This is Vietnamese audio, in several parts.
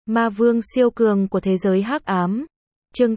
Ma vương siêu cường của thế giới hắc ám. Chương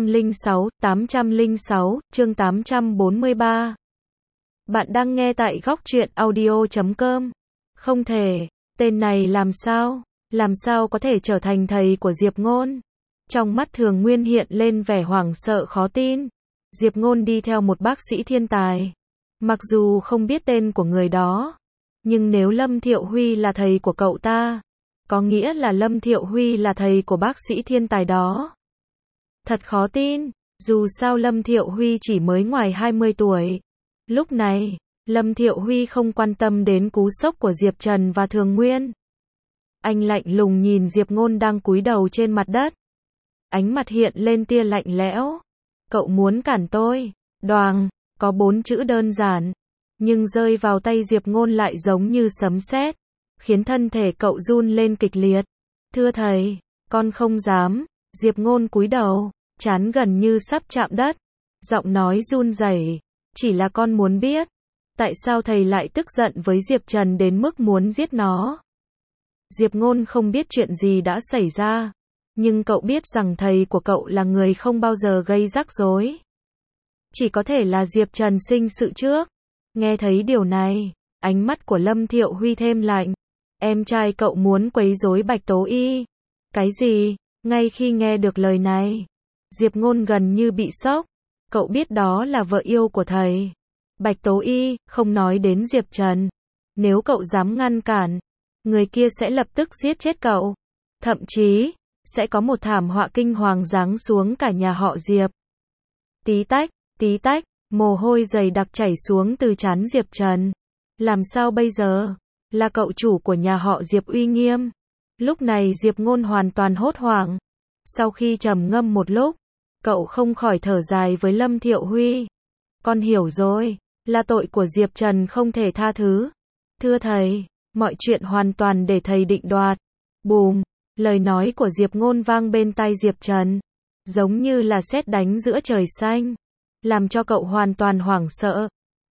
806, chương 843. Bạn đang nghe tại góc truyện audio.com. Không thể, tên này làm sao có thể trở thành thầy của Diệp Ngôn? Trong mắt Thường Nguyên hiện lên vẻ hoảng sợ khó tin. Diệp Ngôn đi theo một bác sĩ thiên tài. Mặc dù không biết tên của người đó, nhưng nếu Lâm Thiệu Huy là thầy của cậu ta, có nghĩa là Lâm Thiệu Huy là thầy của bác sĩ thiên tài đó. Thật khó tin, dù sao Lâm Thiệu Huy chỉ mới ngoài 20 tuổi. Lúc này, Lâm Thiệu Huy không quan tâm đến cú sốc của Diệp Trần và Thường Nguyên. Anh lạnh lùng nhìn Diệp Ngôn đang cúi đầu trên mặt đất. Ánh mặt hiện lên tia lạnh lẽo. Cậu muốn cản tôi? Đoàng, có 4 chữ đơn giản, nhưng rơi vào tay Diệp Ngôn lại giống như sấm sét, khiến thân thể cậu run lên kịch liệt. Thưa thầy, con không dám. Diệp Ngôn cúi đầu, trán gần như sắp chạm đất, giọng nói run rẩy, chỉ là con muốn biết, tại sao thầy lại tức giận với Diệp Trần đến mức muốn giết nó. Diệp Ngôn không biết chuyện gì đã xảy ra, nhưng cậu biết rằng thầy của cậu là người không bao giờ gây rắc rối. Chỉ có thể là Diệp Trần sinh sự trước. Nghe thấy điều này, ánh mắt của Lâm Thiệu Huy thêm lạnh. Em trai cậu muốn quấy rối Bạch Tố Y. Cái gì? Ngay khi nghe được lời này, Diệp Ngôn gần như bị sốc. Cậu biết đó là vợ yêu của thầy, Bạch Tố Y, không nói đến Diệp Trần. Nếu cậu dám ngăn cản, người kia sẽ lập tức giết chết cậu. Thậm chí, sẽ có một thảm họa kinh hoàng giáng xuống cả nhà họ Diệp. Tí tách, mồ hôi dày đặc chảy xuống từ trán Diệp Trần. Làm sao bây giờ? Là cậu chủ của nhà họ Diệp uy nghiêm. Lúc này Diệp Ngôn hoàn toàn hốt hoảng. Sau khi trầm ngâm một lúc, cậu không khỏi thở dài với Lâm Thiệu Huy. Con hiểu rồi, là tội của Diệp Trần không thể tha thứ. Thưa thầy, mọi chuyện hoàn toàn để thầy định đoạt. Bùm, lời nói của Diệp Ngôn vang bên tai Diệp Trần, giống như là sét đánh giữa trời xanh, làm cho cậu hoàn toàn hoảng sợ.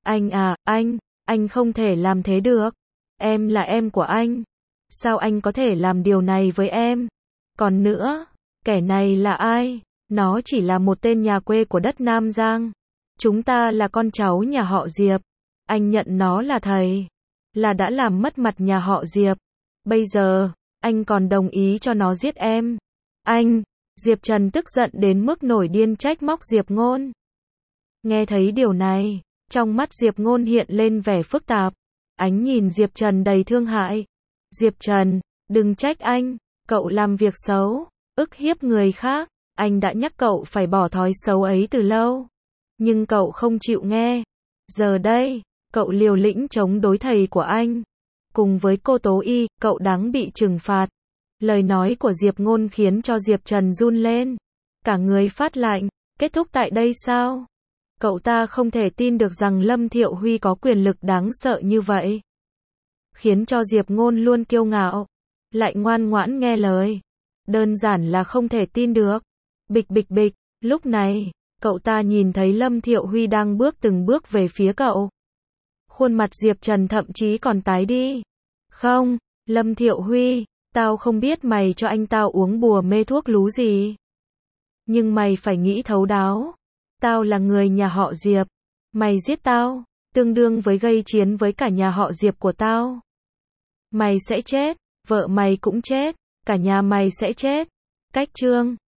Anh không thể làm thế được. Em là em của anh. Sao anh có thể làm điều này với em? Còn nữa, kẻ này là ai? Nó chỉ là một tên nhà quê của đất Nam Giang. Chúng ta là con cháu nhà họ Diệp. Anh nhận nó là thầy, là đã làm mất mặt nhà họ Diệp. Bây giờ, anh còn đồng ý cho nó giết em. Diệp Trần tức giận đến mức nổi điên trách móc Diệp Ngôn. Nghe thấy điều này, trong mắt Diệp Ngôn hiện lên vẻ phức tạp. Ánh nhìn Diệp Trần đầy thương hại. Diệp Trần, đừng trách anh, cậu làm việc xấu, ức hiếp người khác. Anh đã nhắc cậu phải bỏ thói xấu ấy từ lâu, nhưng cậu không chịu nghe. Giờ đây, cậu liều lĩnh chống đối thầy của anh. Cùng với cô Tố Y, cậu đáng bị trừng phạt. Lời nói của Diệp Ngôn khiến cho Diệp Trần run lên. Cả người phát lạnh. Kết thúc tại đây sao? Cậu ta không thể tin được rằng Lâm Thiệu Huy có quyền lực đáng sợ như vậy. Khiến cho Diệp Ngôn luôn kiêu ngạo, lại ngoan ngoãn nghe lời. Đơn giản là không thể tin được. Bịch. Lúc này, cậu ta nhìn thấy Lâm Thiệu Huy đang từng bước về phía cậu. Khuôn mặt Diệp Trần thậm chí còn tái đi. Không, Lâm Thiệu Huy, tao không biết mày cho anh tao uống bùa mê thuốc lú gì. Nhưng mày phải nghĩ thấu đáo. Tao là người nhà họ Diệp. Mày giết tao, tương đương với gây chiến với cả nhà họ Diệp của tao. Mày sẽ chết, vợ mày cũng chết, cả nhà mày sẽ chết. Cách chương